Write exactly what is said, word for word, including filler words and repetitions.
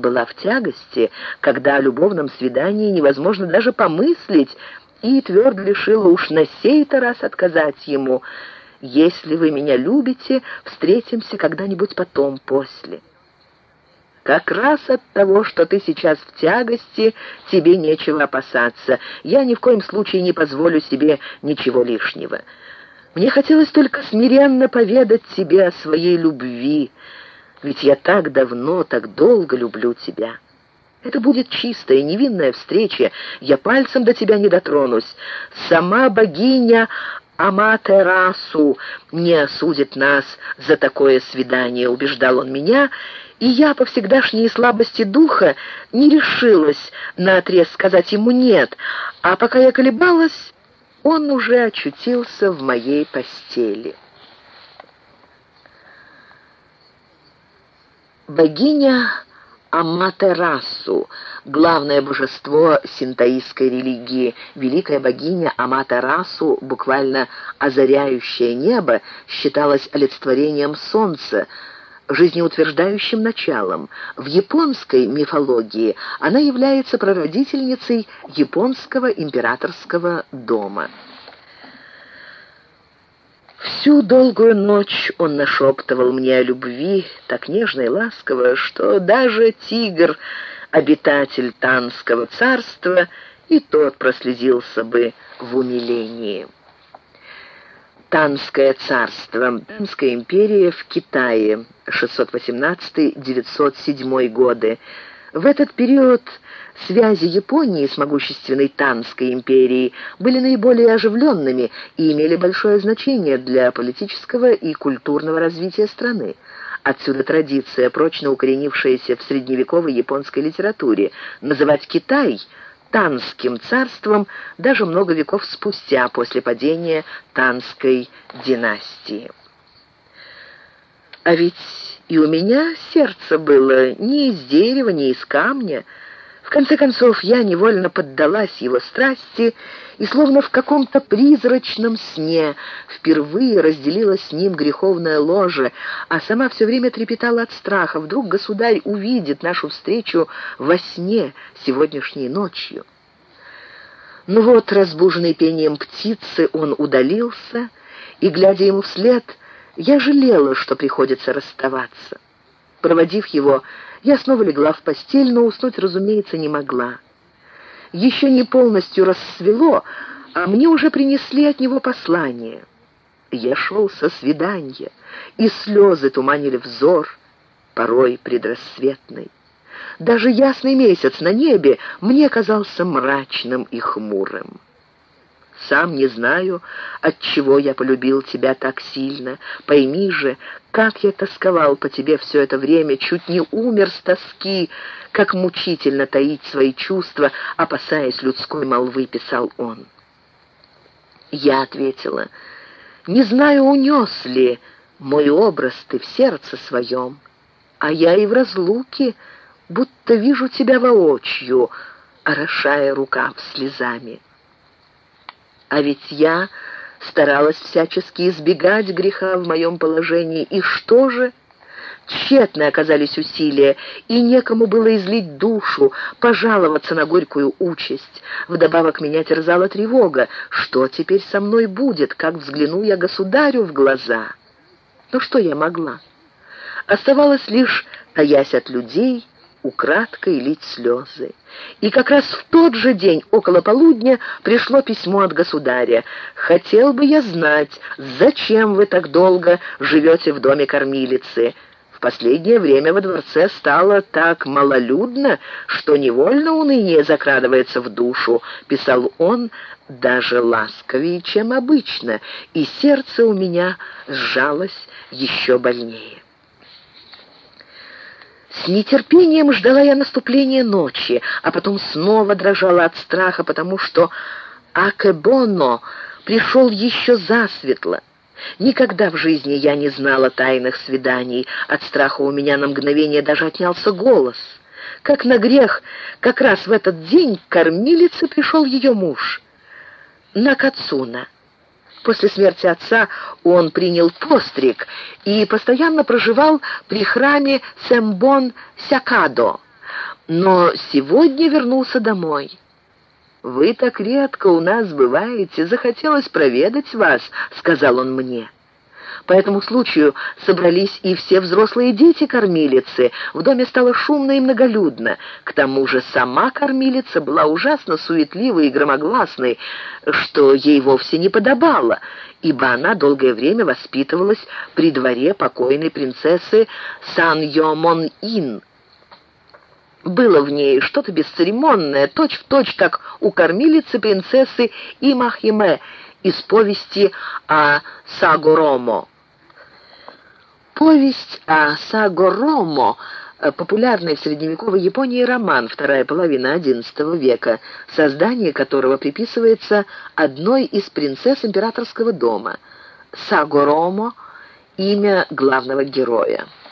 была в тягости, когда о любовном свидании невозможно даже помыслить, и твердо решила уж на сей-то раз отказать ему. «Если вы меня любите, встретимся когда-нибудь потом, после». «Как раз от того, что ты сейчас в тягости, тебе нечего опасаться. Я ни в коем случае не позволю себе ничего лишнего. Мне хотелось только смиренно поведать тебе о своей любви, ведь я так давно, так долго люблю тебя. Это будет чистая, невинная встреча, я пальцем до тебя не дотронусь. Сама богиня Аматерасу не осудит нас за такое свидание», — убеждал он меня, и я по всегдашней слабости духа не решилась наотрез сказать ему «нет», а пока я колебалась, он уже очутился в моей постели. Богиня Аматерасу, главное божество синтоистской религии, великая богиня Аматерасу, буквально озаряющее небо, считалась олицетворением солнца, жизнеутверждающим началом. В японской мифологии она является прародительницей японского императорского дома. Всю долгую ночь он нашептывал мне о любви, так нежно и ласково, что даже тигр, обитатель Танского царства, и тот прослезился бы в умилении. Танское царство, Танская империя в Китае, шестьсот восемнадцатый — девятьсот седьмой годы. В этот период связи Японии с могущественной Танской империей были наиболее оживленными и имели большое значение для политического и культурного развития страны. Отсюда традиция, прочно укоренившаяся в средневековой японской литературе, называть Китай Танским царством даже много веков спустя, после падения Танской династии. А ведь и у меня сердце было не из дерева, не из камня. В конце концов, я невольно поддалась его страсти и, словно в каком-то призрачном сне, впервые разделила с ним греховное ложе, а сама все время трепетала от страха. Вдруг государь увидит нашу встречу во сне сегодняшней ночью. Ну вот, разбуженный пением птицы, он удалился, и, глядя ему вслед, я жалела, что приходится расставаться. Проводив его, я снова легла в постель, но уснуть, разумеется, не могла. Еще не полностью рассвело, а мне уже принесли от него послание. Я шел со свидания, и слезы туманили взор, порой предрассветный. Даже ясный месяц на небе мне казался мрачным и хмурым. Сам не знаю, отчего я полюбил тебя так сильно. Пойми же, как я тосковал по тебе все это время, чуть не умер с тоски, как мучительно таить свои чувства, опасаясь людской молвы», — писал он. Я ответила: «Не знаю, унес ли мой образ ты в сердце своем, а я и в разлуке будто вижу тебя воочию, орошая рукав слезами. А ведь я старалась всячески избегать греха в моем положении, и что же? Тщетны оказались усилия, и некому было излить душу, пожаловаться на горькую участь. Вдобавок меня терзала тревога. Что теперь со мной будет, как взгляну я государю в глаза? Но что я могла? Оставалось лишь, таясь от людей, украдкой лить слезы. И как раз в тот же день, около полудня, пришло письмо от государя. «Хотел бы я знать, зачем вы так долго живете в доме кормилицы? В последнее время во дворце стало так малолюдно, что невольно уныние закрадывается в душу», — писал он даже ласковее, чем обычно, и сердце у меня сжалось еще больнее. С нетерпением ждала я наступления ночи, а потом снова дрожала от страха, потому что Акебоно пришел еще засветло. Никогда в жизни я не знала тайных свиданий. От страха у меня на мгновение даже отнялся голос. Как на грех, как раз в этот день к кормилице пришел ее муж, Накацуна. После смерти отца он принял постриг и постоянно проживал при храме Сэмбон-Сякадо. но сегодня вернулся домой. «Вы так редко у нас бываете, захотелось проведать вас», — сказал он мне. По этому случаю собрались и все взрослые дети кормилицы. В доме стало шумно и многолюдно. К тому же сама кормилица была ужасно суетливой и громогласной, что ей вовсе не подобало, ибо она долгое время воспитывалась при дворе покойной принцессы Сан-Йо-Мон-Ин. Было в ней что-то бесцеремонное, точь-в-точь, как у кормилицы принцессы Имахиме из повести о Сагоромо. Повесть о Сагоромо — популярный в средневековой Японии роман, вторая половина одиннадцатого века, создание которого приписывается одной из принцесс императорского дома. Сагоромо — имя главного героя.